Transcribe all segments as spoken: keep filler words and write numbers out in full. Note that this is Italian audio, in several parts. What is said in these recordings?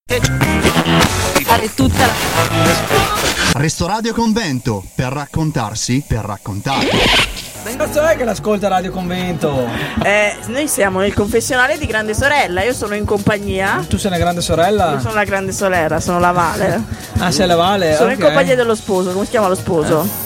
Fare tutta la... Resto Radio Convento, per raccontarsi, per raccontare. Che cazzo è che l'ascolta Radio Convento? Eh, noi siamo nel confessionale di Grande Sorella. Io sono in compagnia. Tu sei la grande sorella? Io sono la grande sorella, sono la Vale. Ah, sei la Vale? Sono okay. in compagnia dello sposo. Come si chiama lo sposo? Eh.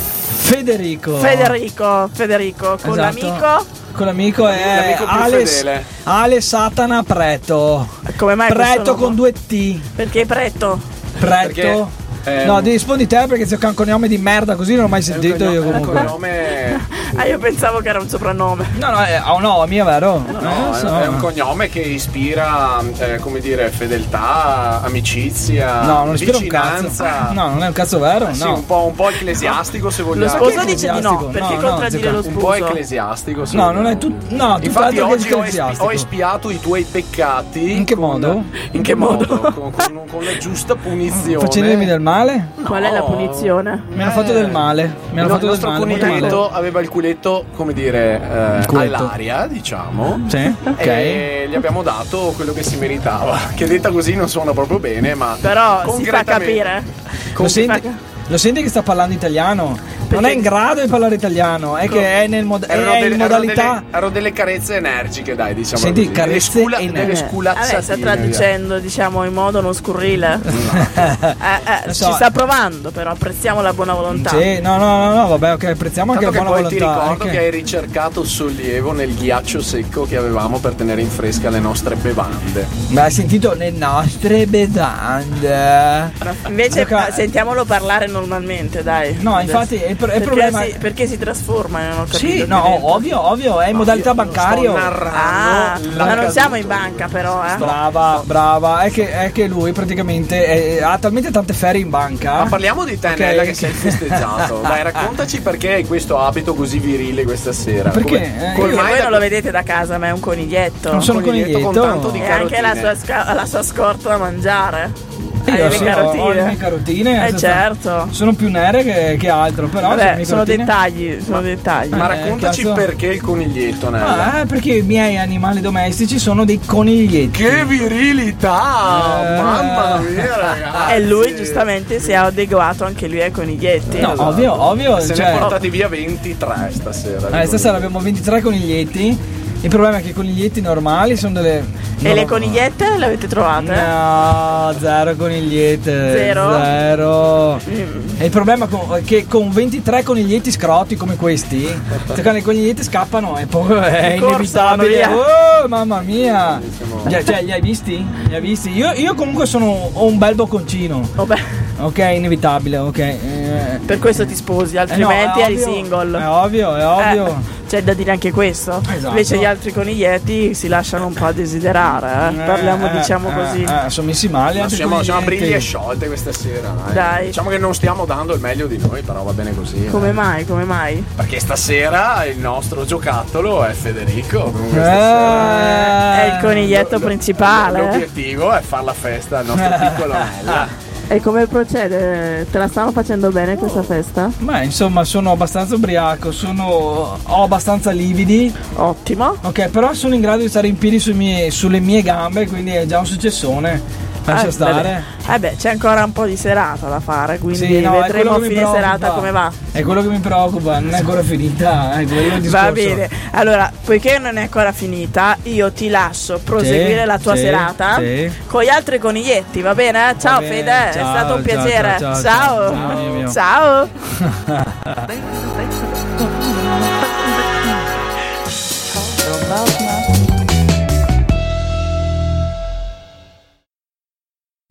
Federico. Federico, Federico, con esatto. l'amico. Con l'amico è Ale, Ale Satana Preto. Come mai Preto con due T? Perché Preto? Preto. Perché, eh, no, rispondi te perché c'è un cognome di merda così non l'ho mai sentito io comunque. Un cognome... Ah, io pensavo che era un soprannome. No, no, è, oh no, mio vero? No, no, eh, so. è un cognome che ispira, eh, come dire, fedeltà, amicizia, no, non ispira un vicinanza. cazzo. No, non è un cazzo vero, eh, sì, no. un po', un po' ecclesiastico se vogliamo. Lo sposo dice di no, perché no, contraddire no, lo sposo? Un po' ecclesiastico. No, non è tu, no, infatti oggi ho, espi- ho espiato i tuoi peccati. In che con, modo? In che modo? con, con, con la giusta punizione. Facendemi del male? Qual è la punizione? Mi hanno fatto del male. Mi hanno No, fatto il del nostro male. coniglietto aveva il culetto, come dire, eh, culetto. all'aria, diciamo. Sì, ok. E gli abbiamo dato quello che si meritava. Che detta così non suona proprio bene, ma però si fa concretamente- capire. Lo Si senti, fa- lo senti che sta parlando italiano? Non Perché- è in grado di parlare italiano, è che è, nel mod- Erano è delle, in erano modalità. delle- erano delle carezze energiche, dai, diciamo. Senti, così. carezze delle, scula- energiche. delle Vabbè, sculazzatine. sta traducendo, diciamo, in modo non scurrile. eh, eh, Lo so. Ci sta provando, però apprezziamo la buona volontà. Sì, no, no, no, no, vabbè, ok, apprezziamo anche Tanto la che buona poi volontà. ti ricordo eh, che hai ricercato sollievo nel ghiaccio secco che avevamo per tenere in fresca le nostre bevande. Ma hai sentito le nostre bevande? Invece Gioca- eh, sentiamolo parlare normalmente, dai. No, infatti è il, pro- è il Perché problema. si, perché si trasforma, non ho capito. Sì, più no, dentro. ovvio, ovvio, è in modalità bancario. Sto narrando Ah, ma non l'accaduto. siamo in banca però, eh. Brava, brava, è che, è che lui praticamente è- ha talmente tante ferie in banca. Ma parliamo di te, Ok. Nella, che sei festeggiato. Dai, raccontaci perché hai questo abito così virile questa sera. Perché? Come, Eh, come Perché mai voi da- non lo vedete da casa, ma è un coniglietto. Non sono un coniglietto con coniglietto. tanto di E anche la carotine. sua, sca- la sua scorta da mangiare. Hai Io le sì, carotine. ho, ho le mie carotine. Eh, sono- certo. Sono più nere che, che altro, però sono le Vabbè, mie sono carotine. dettagli, sono dettagli. Ma Eh, raccontaci cazzo. perché il coniglietto, Nella. Ah, eh, perché i miei animali domestici sono dei coniglietti. Che virilità! Eh. Mamma mia, ragazzi! E lui giustamente si è adeguato anche lui ai coniglietti. No, Esatto. ovvio, ovvio. Se ne cioè, è portati via ventitré stasera. eh, stasera abbiamo ventitré coniglietti. Il problema è che i coniglietti normali sono delle. E no, le conigliette le avete trovate? No, zero conigliette. Zero? Zero. Mm. E il problema è che con ventitré coniglietti scrotti come questi, se quando i coniglietti scappano è, po- è Di corsa, inevitabile. vanno Oh, mamma mia! Cioè, cioè, li hai visti? Li hai visti? Io, io comunque sono ho un bel bocconcino. Oh, beh, Ok, inevitabile, ok. Eh, per questo ti sposi, eh no, altrimenti è eri ovvio, single. È ovvio, è ovvio. Eh, c'è da dire anche questo. Esatto. Invece gli altri coniglietti si lasciano un po' a desiderare, eh. Eh, Parliamo, eh, diciamo eh, così. eh, sono messi male. Ma altri siamo, siamo a coniglietti. briglie sciolte questa sera, dai. Dai. Diciamo che non stiamo dando il meglio di noi, però va bene così. Come eh. mai? Come mai? Perché stasera il nostro giocattolo è Federico. Comunque Eh, stasera È il coniglietto l- principale. l'obiettivo è far la festa al nostro piccolo Nella. E come procede? Te la stanno facendo bene questa festa? Beh, insomma, sono abbastanza ubriaco, sono ho abbastanza lividi. Ottimo. Ok, però sono in grado di stare in piedi sui miei- sulle mie gambe, quindi è già un successone. Lascia Eh, stare. beh, eh beh, c'è ancora un po' di serata da fare, quindi Sì, no, è vedremo quello a che mi fine preoccupa. serata come va. È quello che mi preoccupa, non è ancora finita, è quello il discorso. Va bene, allora, poiché non è ancora finita, io ti lascio proseguire Sì, la tua sì, serata sì. con gli altri coniglietti, va bene? Ciao bene, Fede, è ciao, stato un ciao, piacere. ciao, ciao, Ciao. ciao, mio mio. Ciao.